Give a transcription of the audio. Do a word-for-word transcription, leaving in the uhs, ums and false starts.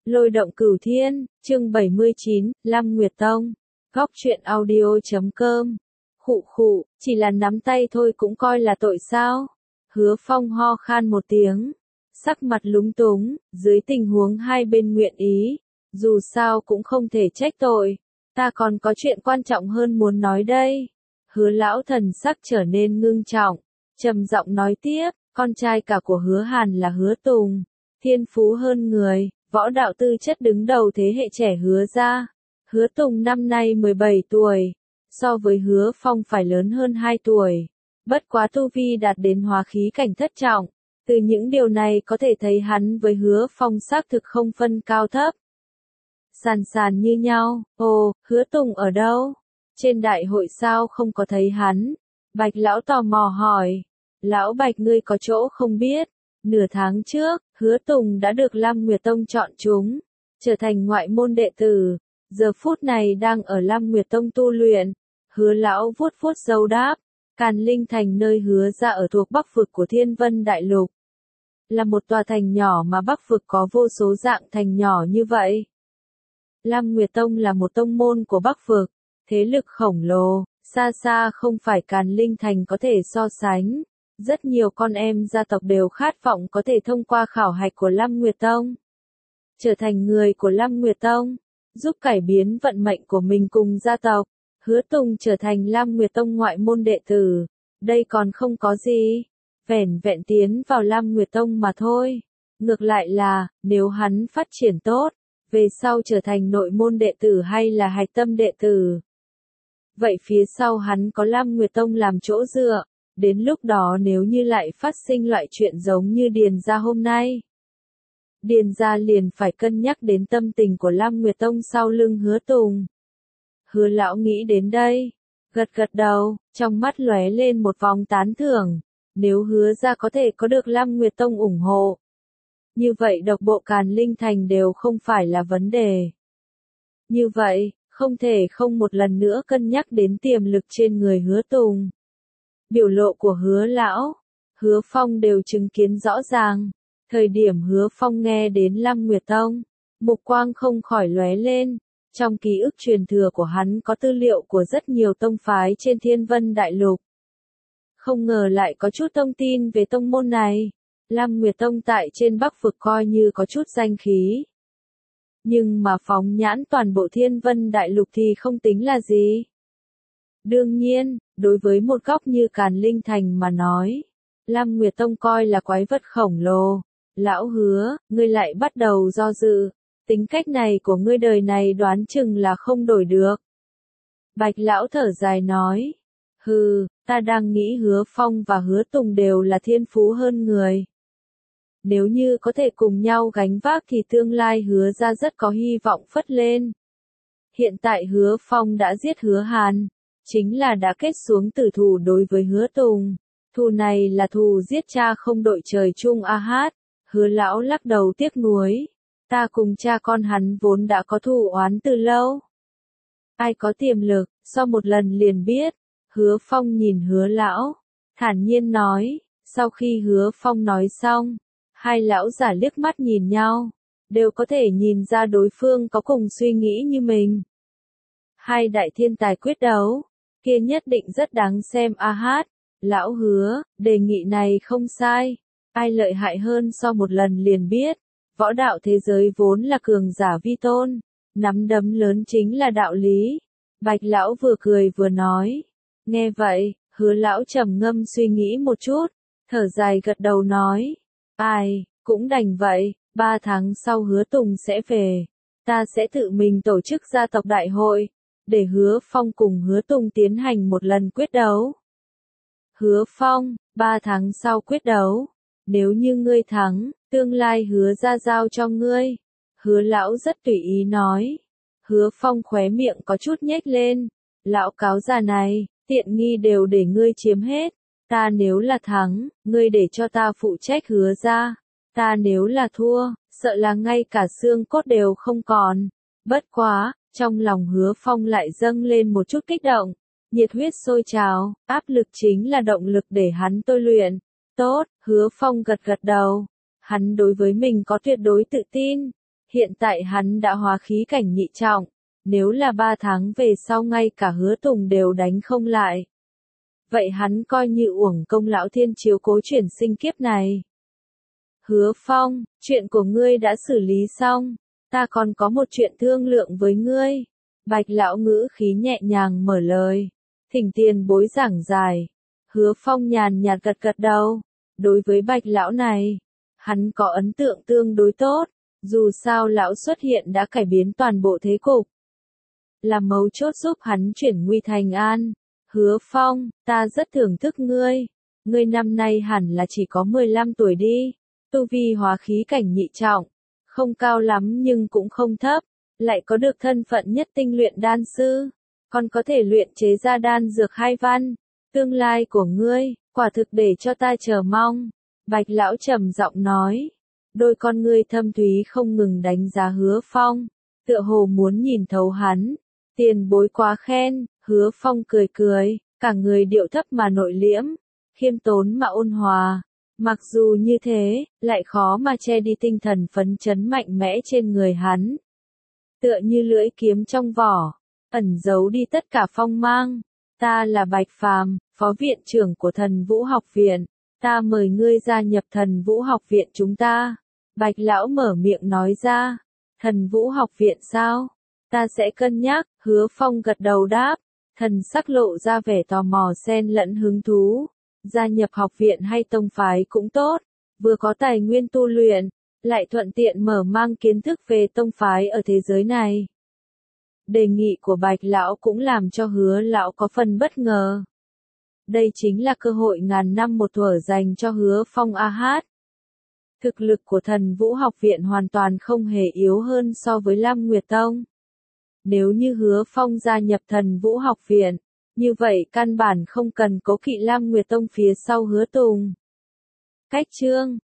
Lôi động cửu thiên, chương bảy mươi chín, Lam Nguyệt Tông. Góc truyện audio chấm com. Khụ khụ, chỉ là nắm tay thôi cũng coi là tội sao? Hứa Phong ho khan một tiếng, sắc mặt lúng túng, dưới tình huống hai bên nguyện ý, dù sao cũng không thể trách tội, ta còn có chuyện quan trọng hơn muốn nói đây. Hứa lão thần sắc trở nên ngưng trọng, trầm giọng nói tiếp, con trai cả của Hứa Hàn là Hứa Tùng, thiên phú hơn người, võ đạo tư chất đứng đầu thế hệ trẻ Hứa gia. Hứa Tùng năm nay mười bảy tuổi, so với Hứa Phong phải lớn hơn hai tuổi, bất quá tu vi đạt đến hóa khí cảnh thất trọng, từ những điều này có thể thấy hắn với Hứa Phong xác thực không phân cao thấp. Sàn sàn như nhau. Ồ, Hứa Tùng ở đâu? Trên đại hội sao không có thấy hắn? Bạch lão tò mò hỏi. Lão Bạch, ngươi có chỗ không biết? Nửa tháng trước, Hứa Tùng đã được Lam Nguyệt Tông chọn chúng, trở thành ngoại môn đệ tử, giờ phút này đang ở Lam Nguyệt Tông tu luyện. Hứa lão vuốt vuốt râu đáp, Càn Linh Thành nơi Hứa gia ở thuộc Bắc vực của Thiên Vân Đại Lục, là một tòa thành nhỏ mà Bắc vực có vô số dạng thành nhỏ như vậy. Lam Nguyệt Tông là một tông môn của Bắc vực, thế lực khổng lồ, xa xa không phải Càn Linh Thành có thể so sánh. Rất nhiều con em gia tộc đều khát vọng có thể thông qua khảo hạch của Lam Nguyệt Tông, trở thành người của Lam Nguyệt Tông, giúp cải biến vận mệnh của mình cùng gia tộc. Hứa Tùng trở thành Lam Nguyệt Tông ngoại môn đệ tử, đây còn không có gì, vẻn vẹn tiến vào Lam Nguyệt Tông mà thôi. Ngược lại là, nếu hắn phát triển tốt, về sau trở thành nội môn đệ tử hay là hạch tâm đệ tử, vậy phía sau hắn có Lam Nguyệt Tông làm chỗ dựa. Đến lúc đó nếu như lại phát sinh loại chuyện giống như Điền gia hôm nay, Điền gia liền phải cân nhắc đến tâm tình của Lam Nguyệt Tông sau lưng Hứa Tùng. Hứa lão nghĩ đến đây, gật gật đầu, trong mắt lóe lên một vòng tán thưởng. Nếu Hứa gia có thể có được Lam Nguyệt Tông ủng hộ, như vậy độc bộ Càn Linh Thành đều không phải là vấn đề. Như vậy, không thể không một lần nữa cân nhắc đến tiềm lực trên người Hứa Tùng. Biểu lộ của Hứa lão, Hứa Phong đều chứng kiến rõ ràng. Thời điểm Hứa Phong nghe đến Lam Nguyệt Tông, mục quang không khỏi lóe lên. Trong ký ức truyền thừa của hắn có tư liệu của rất nhiều tông phái trên Thiên Vân Đại Lục. Không ngờ lại có chút thông tin về tông môn này. Lam Nguyệt Tông tại trên Bắc vực coi như có chút danh khí, nhưng mà phóng nhãn toàn bộ Thiên Vân Đại Lục thì không tính là gì. Đương nhiên, đối với một góc như Càn Linh Thành mà nói, Lam Nguyệt Tông coi là quái vật khổng lồ. Lão Hứa, ngươi lại bắt đầu do dự, tính cách này của ngươi đời này đoán chừng là không đổi được. Bạch lão thở dài nói, hừ, ta đang nghĩ Hứa Phong và Hứa Tùng đều là thiên phú hơn người. Nếu như có thể cùng nhau gánh vác thì tương lai Hứa gia rất có hy vọng phất lên. Hiện tại Hứa Phong đã giết Hứa Hàn, chính là đã kết xuống tử thù đối với Hứa Tùng. Thù này là thù giết cha không đội trời chung a hát. Hứa lão lắc đầu tiếc nuối, ta cùng cha con hắn vốn đã có thù oán từ lâu. Ai có tiềm lực, sau một lần liền biết. Hứa Phong nhìn Hứa lão, thản nhiên nói. Sau khi Hứa Phong nói xong, hai lão giả liếc mắt nhìn nhau, đều có thể nhìn ra đối phương có cùng suy nghĩ như mình. Hai đại thiên tài quyết đấu, kia nhất định rất đáng xem a hát. Lão Hứa, đề nghị này không sai. Ai lợi hại hơn so một lần liền biết. Võ đạo thế giới vốn là cường giả vi tôn, nắm đấm lớn chính là đạo lý. Bạch lão vừa cười vừa nói. Nghe vậy, Hứa lão trầm ngâm suy nghĩ một chút, thở dài gật đầu nói. Ai, cũng đành vậy, ba tháng sau Hứa Tùng sẽ về. Ta sẽ tự mình tổ chức gia tộc đại hội, để Hứa Phong cùng Hứa Tùng tiến hành một lần quyết đấu. Hứa Phong, ba tháng sau quyết đấu. Nếu như ngươi thắng, tương lai Hứa gia giao cho ngươi. Hứa lão rất tùy ý nói. Hứa Phong khóe miệng có chút nhếch lên. Lão cáo già này, tiện nghi đều để ngươi chiếm hết. Ta nếu là thắng, ngươi để cho ta phụ trách Hứa gia. Ta nếu là thua, sợ là ngay cả xương cốt đều không còn. Bất quá, trong lòng Hứa Phong lại dâng lên một chút kích động. Nhiệt huyết sôi trào, áp lực chính là động lực để hắn tôi luyện. Tốt, Hứa Phong gật gật đầu. Hắn đối với mình có tuyệt đối tự tin. Hiện tại hắn đã hóa khí cảnh nhị trọng, nếu là ba tháng về sau ngay cả Hứa Tùng đều đánh không lại. Vậy hắn coi như uổng công lão thiên chiếu cố chuyển sinh kiếp này. Hứa Phong, chuyện của ngươi đã xử lý xong, ta còn có một chuyện thương lượng với ngươi. Bạch lão ngữ khí nhẹ nhàng mở lời, thỉnh tiền bối giảng giải. Hứa Phong nhàn nhạt gật gật đầu, đối với Bạch lão này, hắn có ấn tượng tương đối tốt, dù sao lão xuất hiện đã cải biến toàn bộ thế cục. Là mấu chốt giúp hắn chuyển nguy thành an. Hứa Phong, ta rất thưởng thức ngươi, ngươi năm nay hẳn là chỉ có mười lăm tuổi đi, tu vi hóa khí cảnh nhị trọng, không cao lắm nhưng cũng không thấp, lại có được thân phận nhất tinh luyện đan sư, còn có thể luyện chế ra đan dược hai văn, tương lai của ngươi, quả thực để cho ta chờ mong. Bạch lão trầm giọng nói, đôi con ngươi thâm thúy không ngừng đánh giá Hứa Phong, tựa hồ muốn nhìn thấu hắn. Tiền bối quá khen. Hứa Phong cười cười, cả người điệu thấp mà nội liễm, khiêm tốn mà ôn hòa. Mặc dù như thế, lại khó mà che đi tinh thần phấn chấn mạnh mẽ trên người hắn. Tựa như lưỡi kiếm trong vỏ, ẩn giấu đi tất cả phong mang. Ta là Bạch Phàm, phó viện trưởng của Thần Vũ Học Viện. Ta mời ngươi gia nhập Thần Vũ Học Viện chúng ta. Bạch lão mở miệng nói ra. Thần Vũ Học Viện sao? Ta sẽ cân nhắc. Hứa Phong gật đầu đáp. Thần sắc lộ ra vẻ tò mò xen lẫn hứng thú. Gia nhập học viện hay tông phái cũng tốt, vừa có tài nguyên tu luyện, lại thuận tiện mở mang kiến thức về tông phái ở thế giới này. Đề nghị của Bạch lão cũng làm cho Hứa lão có phần bất ngờ. Đây chính là cơ hội ngàn năm một thuở dành cho Hứa Phong a hát. Thực lực của Thần Vũ Học Viện hoàn toàn không hề yếu hơn so với Lam Nguyệt Tông. Nếu như Hứa Phong gia nhập Thần Vũ Học Viện, như vậy căn bản không cần cố kỵ Lam Nguyệt Tông phía sau Hứa Tùng. Cách chương